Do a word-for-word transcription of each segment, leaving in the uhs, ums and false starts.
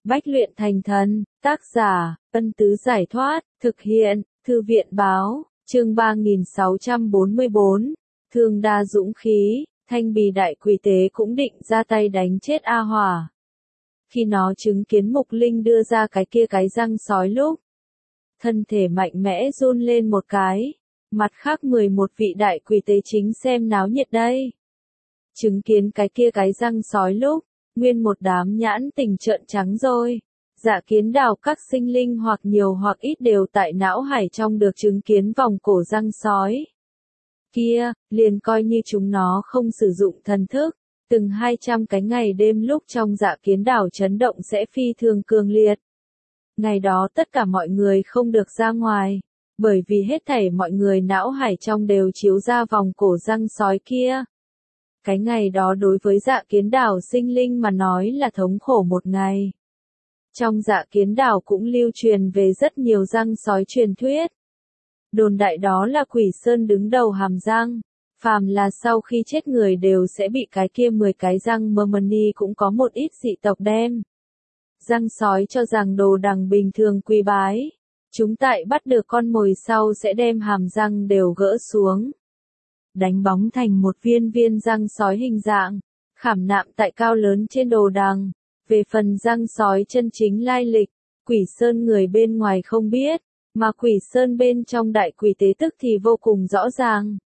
Bách luyện thành thần, tác giả, Ân Tứ Giải Thoát, thực hiện, Thư viện báo, chương ba nghìn sáu trăm bốn mươi bốn, Thương Đa Dũng Khí, Thanh Bì Đại Quỷ Tế cũng định ra tay đánh chết A Hỏa. Khi nó chứng kiến Mục Linh đưa ra cái kia cái răng sói lúc, thân thể mạnh mẽ run lên một cái, mặt khác mười một vị đại quỷ tế chính xem náo nhiệt đây. Chứng kiến cái kia cái răng sói lúc, nguyên một đám nhãn tình trợn trắng rồi. Dạ Kiến Đào các sinh linh hoặc nhiều hoặc ít đều tại não hải trong được chứng kiến vòng cổ răng sói. Kia, liền coi như chúng nó không sử dụng thần thức, từng hai trăm cái ngày đêm lúc trong Dạ Kiến Đào chấn động sẽ phi thường cường liệt. Ngày đó tất cả mọi người không được ra ngoài, bởi vì hết thảy mọi người não hải trong đều chiếu ra vòng cổ răng sói kia. Cái ngày đó đối với Dạ Kiến Đào sinh linh mà nói là thống khổ một ngày. Trong Dạ Kiến Đào cũng lưu truyền về rất nhiều răng sói truyền thuyết. Đồn đại đó là Quỷ Sơn đứng đầu hàm răng, phàm là sau khi chết người đều sẽ bị cái kia mười cái răng Mermani cũng có một ít dị tộc đem. Răng sói cho rằng đồ đằng bình thường quý bái. Chúng tại bắt được con mồi sau sẽ đem hàm răng đều gỡ xuống. Đánh bóng thành một viên viên răng sói hình dạng, khảm nạm tại cao lớn trên đồ đằng. Về phần răng sói chân chính lai lịch, Quỷ Sơn người bên ngoài không biết, mà Quỷ Sơn bên trong đại quỷ tế tức thì vô cùng rõ ràng.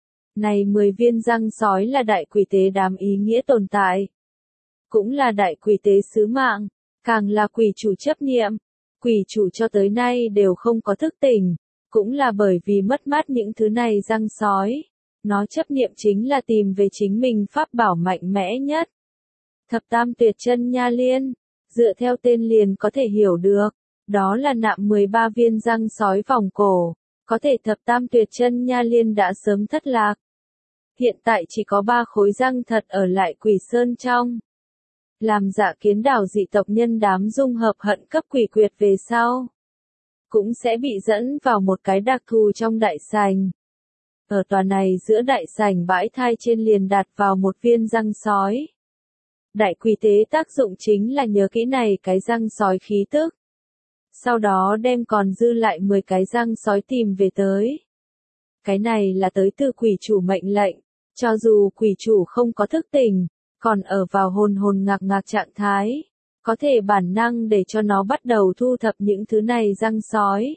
Này mười viên răng sói là đại quỷ tế đám ý nghĩa tồn tại. Cũng là đại quỷ tế sứ mạng, càng là quỷ chủ chấp niệm. Quỷ chủ cho tới nay đều không có thức tỉnh, cũng là bởi vì mất mát những thứ này răng sói. Nó chấp niệm chính là tìm về chính mình pháp bảo mạnh mẽ nhất. Thập Tam Tuyệt Chân Nha Liên, dựa theo tên liền có thể hiểu được, đó là nạm mười ba viên răng sói vòng cổ, có thể Thập Tam Tuyệt Chân Nha Liên đã sớm thất lạc. Hiện tại chỉ có ba khối răng thật ở lại Quỷ Sơn trong. Làm Dạ Kiến Đào dị tộc nhân đám dung hợp hận cấp quỷ quyệt về sau, cũng sẽ bị dẫn vào một cái đặc thù trong đại sảnh. Ở tòa này giữa đại sảnh bãi thai trên liền đặt vào một viên răng sói. Đại quỷ tế tác dụng chính là nhớ kỹ này cái răng sói khí tức. Sau đó đem còn dư lại mười cái răng sói tìm về tới. Cái này là tới từ quỷ chủ mệnh lệnh, cho dù quỷ chủ không có thức tỉnh, còn ở vào hồn hồn ngạc ngạc trạng thái, có thể bản năng để cho nó bắt đầu thu thập những thứ này răng sói.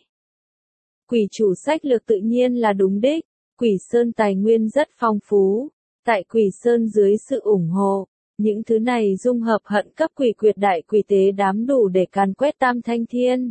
Quỷ chủ sách lược tự nhiên là đúng đích, Quỷ Sơn tài nguyên rất phong phú, tại Quỷ Sơn dưới sự ủng hộ, những thứ này dung hợp hận cấp quỷ quyệt đại quỷ tế đám đủ để càn quét tam thanh thiên.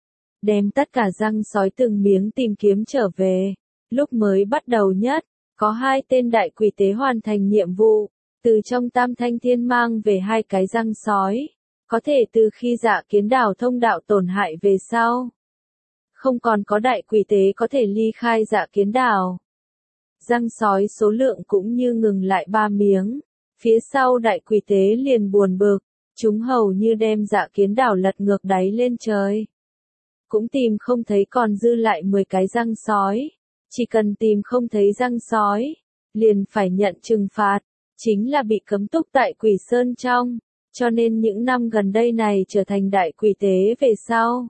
Đem tất cả răng sói từng miếng tìm kiếm trở về, lúc mới bắt đầu nhất, có hai tên đại quỷ tế hoàn thành nhiệm vụ. Từ trong tam thanh thiên mang về hai cái răng sói, có thể từ khi Dạ Kiến Đào thông đạo tổn hại về sau. Không còn có đại quỷ tế có thể ly khai Dạ Kiến Đào. Răng sói số lượng cũng như ngừng lại ba miếng, phía sau đại quỷ tế liền buồn bực, chúng hầu như đem Dạ Kiến Đào lật ngược đáy lên trời. Cũng tìm không thấy còn dư lại mười cái răng sói, chỉ cần tìm không thấy răng sói, liền phải nhận trừng phạt. Chính là bị cấm túc tại Quỷ Sơn trong, cho nên những năm gần đây này trở thành đại quỷ tế về sau.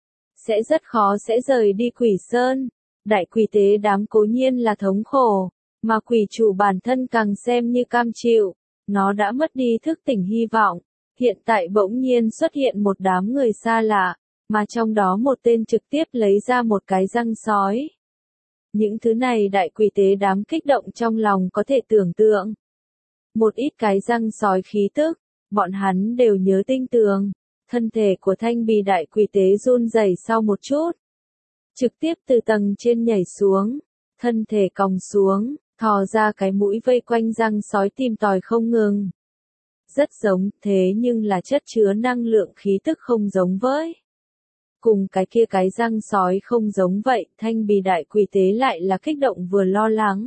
Sẽ rất khó sẽ rời đi Quỷ Sơn, đại quỷ tế đám cố nhiên là thống khổ, mà quỷ chủ bản thân càng xem như cam chịu, nó đã mất đi thức tỉnh hy vọng, hiện tại bỗng nhiên xuất hiện một đám người xa lạ, mà trong đó một tên trực tiếp lấy ra một cái răng sói. Những thứ này đại quỷ tế đám kích động trong lòng có thể tưởng tượng. Một ít cái răng sói khí tức, bọn hắn đều nhớ tinh tường, thân thể của Thanh Bì đại quỷ tế run rẩy sau một chút. Trực tiếp từ tầng trên nhảy xuống, thân thể còng xuống, thò ra cái mũi vây quanh răng sói tìm tòi không ngừng. Rất giống, thế nhưng là chất chứa năng lượng khí tức không giống với. Cùng cái kia cái răng sói không giống vậy, Thanh Bì đại quỷ tế lại là kích động vừa lo lắng.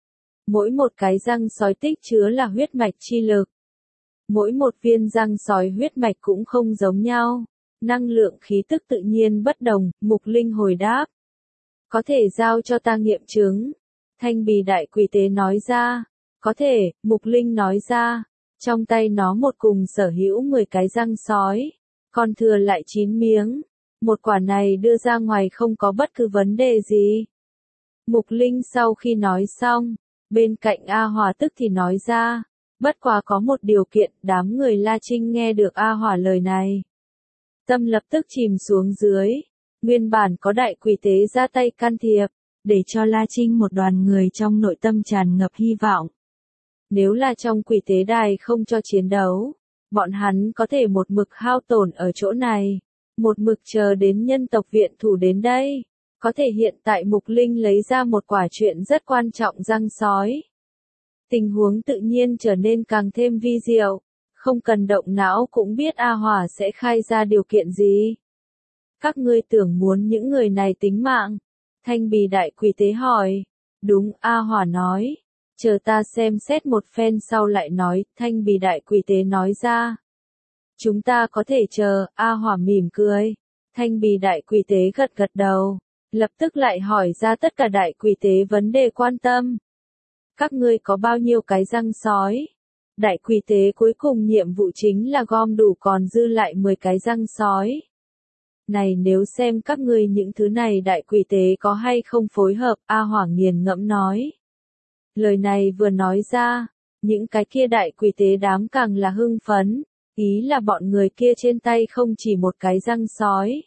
Mỗi một cái răng sói tích chứa là huyết mạch chi lực. Mỗi một viên răng sói huyết mạch cũng không giống nhau. Năng lượng khí tức tự nhiên bất đồng, Mục Linh hồi đáp. Có thể giao cho ta nghiệm chứng. Thanh Bì đại quỷ tế nói ra. Có thể, Mục Linh nói ra. Trong tay nó một cùng sở hữu mười cái răng sói. còn thừa lại chín miếng. Một quả này đưa ra ngoài không có bất cứ vấn đề gì. Mục Linh sau khi nói xong, bên cạnh A Hòa tức thì nói ra, bất quá có một điều kiện. Đám người La Trinh nghe được A Hòa lời này, tâm lập tức chìm xuống dưới. Nguyên bản có đại quỷ tế ra tay can thiệp, để cho La Trinh một đoàn người trong nội tâm tràn ngập hy vọng. Nếu là trong quỷ tế đài không cho chiến đấu, bọn hắn có thể một mực hao tổn ở chỗ này, một mực chờ đến nhân tộc viện thủ đến đây. Có thể hiện tại Mục Linh lấy ra một quả chuyện rất quan trọng răng sói. Tình huống tự nhiên trở nên càng thêm vi diệu, không cần động não cũng biết A Hòa sẽ khai ra điều kiện gì. Các ngươi tưởng muốn những người này tính mạng? Thanh Bì đại quỷ tế hỏi. Đúng, A Hòa nói. Chờ ta xem xét một phen sau lại nói, Thanh Bì đại quỷ tế nói ra. Chúng ta có thể chờ, A Hòa mỉm cười. Thanh Bì đại quỷ tế gật gật đầu, lập tức lại hỏi ra tất cả đại quỷ tế vấn đề quan tâm. Các ngươi có bao nhiêu cái răng sói? Đại quỷ tế cuối cùng nhiệm vụ chính là gom đủ còn dư lại mười cái răng sói. Này nếu xem các ngươi những thứ này đại quỷ tế có hay không phối hợp, A Hòa nghiền ngẫm nói. Lời này vừa nói ra, những cái kia đại quỷ tế đám càng là hưng phấn, ý là bọn người kia trên tay không chỉ một cái răng sói.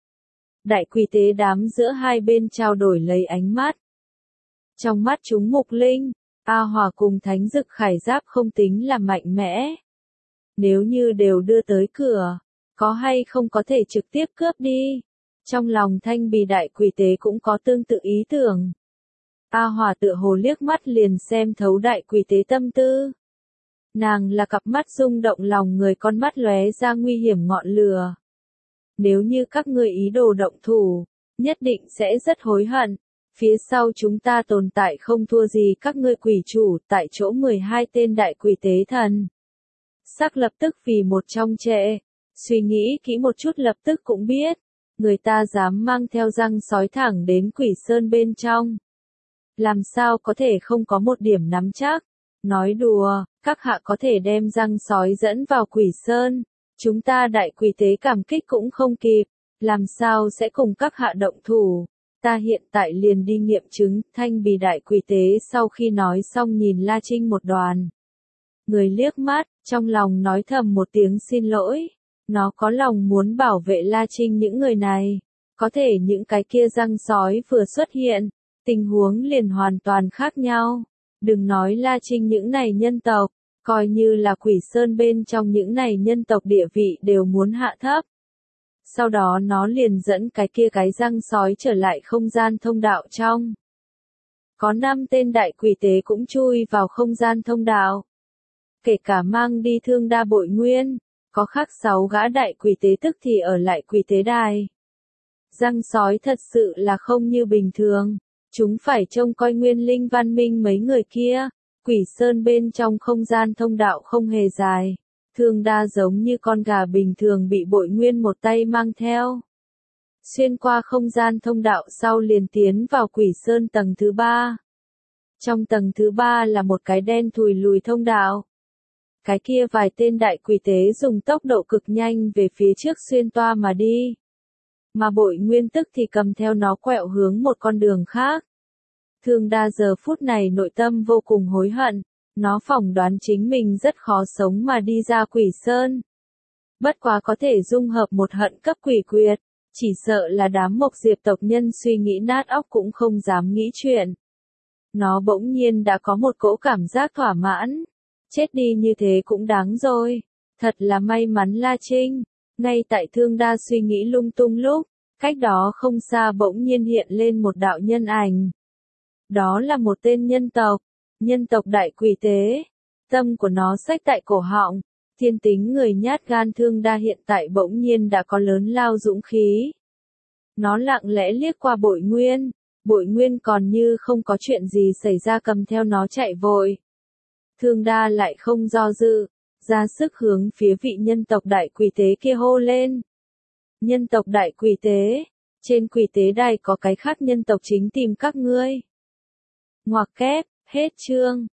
Đại quỷ tế đám giữa hai bên trao đổi lấy ánh mắt. Trong mắt chúng Mục Linh, A Hòa cùng Thánh Dực Khải Giáp không tính là mạnh mẽ. Nếu như đều đưa tới cửa, có hay không có thể trực tiếp cướp đi. Trong lòng Thanh Bì đại quỷ tế cũng có tương tự ý tưởng. A Hòa tựa hồ liếc mắt liền xem thấu đại quỷ tế tâm tư. Nàng là cặp mắt rung động lòng người, con mắt lóe ra nguy hiểm ngọn lửa. Nếu như các ngươi ý đồ động thủ, nhất định sẽ rất hối hận. Phía sau chúng ta tồn tại không thua gì các ngươi quỷ chủ, tại chỗ mười hai tên đại quỷ tế thần. Sắc lập tức vì một trong trệ, suy nghĩ kỹ một chút lập tức cũng biết, người ta dám mang theo răng sói thẳng đến quỷ sơn bên trong. Làm sao có thể không có một điểm nắm chắc? Nói đùa, các hạ có thể đem răng sói dẫn vào quỷ sơn, chúng ta đại quỷ tế cảm kích cũng không kịp, làm sao sẽ cùng các hạ động thủ? Ta hiện tại liền đi nghiệm chứng. Thanh Bì đại quỷ tế sau khi nói xong nhìn La Trinh một đoàn người liếc mắt, trong lòng nói thầm một tiếng xin lỗi. Nó có lòng muốn bảo vệ La Trinh những người này, có thể những cái kia răng sói vừa xuất hiện, tình huống liền hoàn toàn khác nhau. Đừng nói La Trinh những này nhân tộc, coi như là quỷ sơn bên trong những này nhân tộc địa vị đều muốn hạ thấp. Sau đó nó liền dẫn cái kia cái răng sói trở lại không gian thông đạo trong. Có năm tên đại quỷ tế cũng chui vào không gian thông đạo. Kể cả mang đi Thương Đa Bội Nguyên, có khác sáu gã đại quỷ tế tức thì ở lại quỷ tế đài. Răng sói thật sự là không như bình thường. Chúng phải trông coi Nguyên Linh Văn Minh mấy người kia. Quỷ sơn bên trong không gian thông đạo không hề dài. Thương Đa giống như con gà bình thường bị Bội Nguyên một tay mang theo. Xuyên qua không gian thông đạo sau liền tiến vào quỷ sơn tầng thứ ba. Trong tầng thứ ba là một cái đen thùi lùi thông đạo. Cái kia vài tên đại quỷ tế dùng tốc độ cực nhanh về phía trước xuyên toa mà đi. Mà Bội Nguyên tức thì cầm theo nó quẹo hướng một con đường khác. Thương Đa giờ phút này nội tâm vô cùng hối hận. Nó phỏng đoán chính mình rất khó sống mà đi ra quỷ sơn. Bất quá có thể dung hợp một hận cấp quỷ quyệt, chỉ sợ là đám Mộc Diệp tộc nhân suy nghĩ nát óc cũng không dám nghĩ chuyện. Nó bỗng nhiên đã có một cỗ cảm giác thỏa mãn. Chết đi như thế cũng đáng rồi. Thật là may mắn La Trinh. Ngay tại Thương Đa suy nghĩ lung tung lúc, cách đó không xa bỗng nhiên hiện lên một đạo nhân ảnh. Đó là một tên nhân tộc. Nhân tộc đại quỷ tế. Tâm của nó xách tại cổ họng. Thiên tính người nhát gan Thương Đa hiện tại bỗng nhiên đã có lớn lao dũng khí. Nó lặng lẽ liếc qua Bội Nguyên. Bội Nguyên còn như không có chuyện gì xảy ra cầm theo nó chạy vội. Thương Đa lại không do dự, ra sức hướng phía vị nhân tộc đại quỷ tế kia hô lên. Nhân tộc đại quỷ tế, trên quỷ tế đài có cái khác nhân tộc chính tìm các ngươi. Ngoặc kép, hết chương.